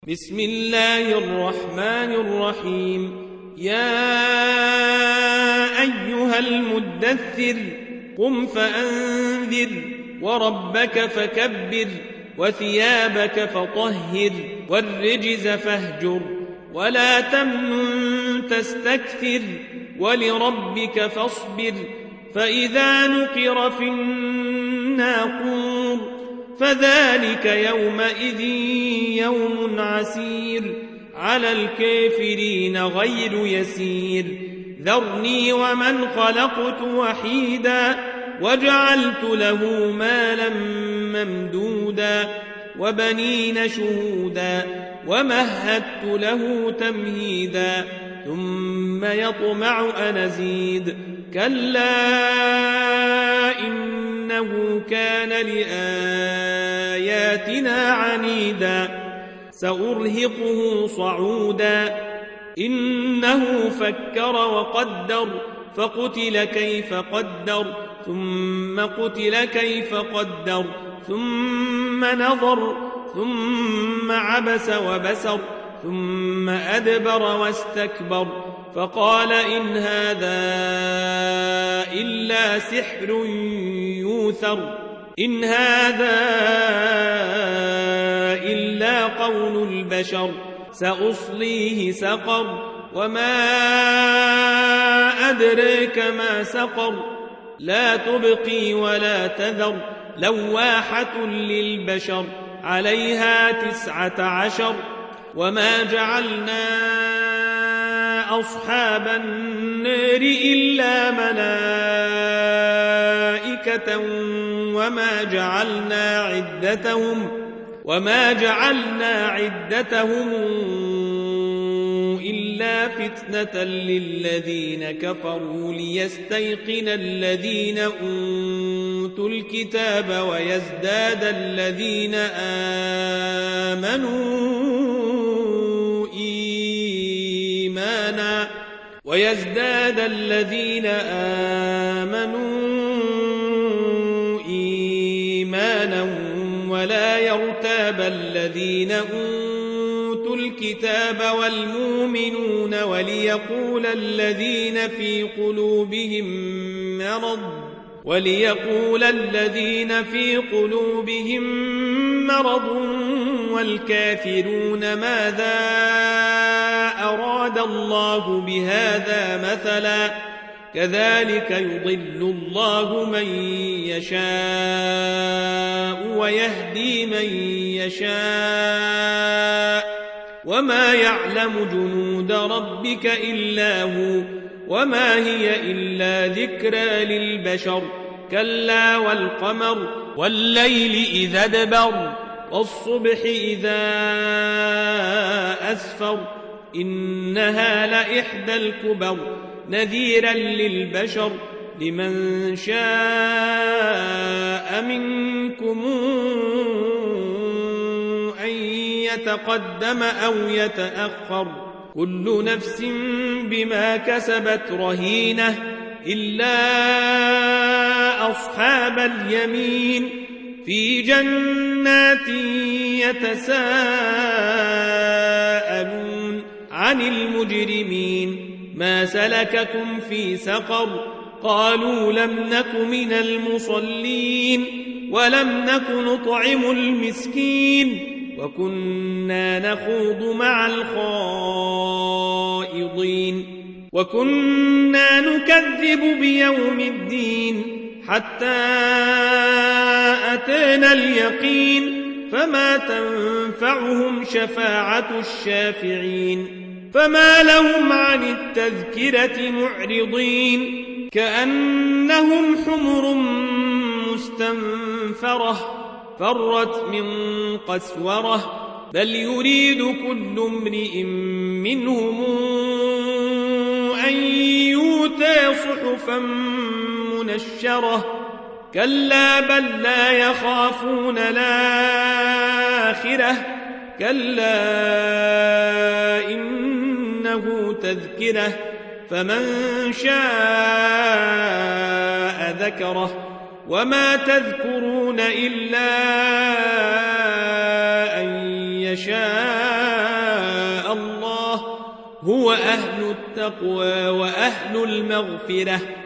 بسم الله الرحمن الرحيم يا أيها المدثر قم فأنذر وربك فكبر وثيابك فطهر والرجز فاهجر ولا تمنن تستكثر ولربك فاصبر فإذا نقر في الناقور فذلك يومئذ يوم عسير على الكافرين غير يسير ذرني ومن خلقت وحيدا وجعلت له مالا ممدودا وبنين شهودا ومهدت له تمهيدا ثم يطمع أن أزيد كلا إنه كان لآياتنا عنيدا سأرهقه صعودا إنه فكر وقدر فقتل كيف قدر ثم قتل كيف قدر ثم نظر ثم عبس وبسر ثم أدبر واستكبر فقال إن هذا إلا سحر يوثر إن هذا إلا قول البشر سأصليه سقر وما أدريك ما سقر لا تبقي ولا تذر لواحة للبشر عليها 19 وما جعلنا أصحاب النار إلا ملائكة وما جعلنا عدتهم إلا فتنة للذين كفروا ليستيقن الذين أوتوا الكتاب ويزداد الذين آمنوا إيمانا ولا يرتاب الذين أوتوا الكتاب والمؤمنون وليقول الذين في قلوبهم مرض والكافرون ماذا أراد الله بهذا مثلا كذلك يضل الله من يشاء ويهدي من يشاء وما يعلم جنود ربك إلا هو وما هي إلا ذكرى للبشر كلا والقمر والليل إذا ادبر والصبح إذا أسفر إنها لإحدى الكبر نذيرا للبشر لمن شاء منكم أن يتقدم أو يتأخر كل نفس بما كسبت رهينة إلا أصحاب اليمين في جنات يتساءلون عن المجرمين ما سلككم في سقر قالوا لم نك من المصلين ولم نك نطعم المسكين وكنا نخوض مع الخائضين وكنا نكذب بيوم الدين حتى أتانا اليقين فما تنفعهم شفاعة الشافعين فما لهم عن التذكرة معرضين كأنهم حمر مستنفرة فرت من قسورة بل يريد كل امرئ منهم أن يؤتى صحفا منشرة كلا بل لا يخافون الآخرة كلا إنه تذكرة فمن شاء ذكره وما تذكرون إلا أن يشاء هو أهل التقوى وأهل المغفرة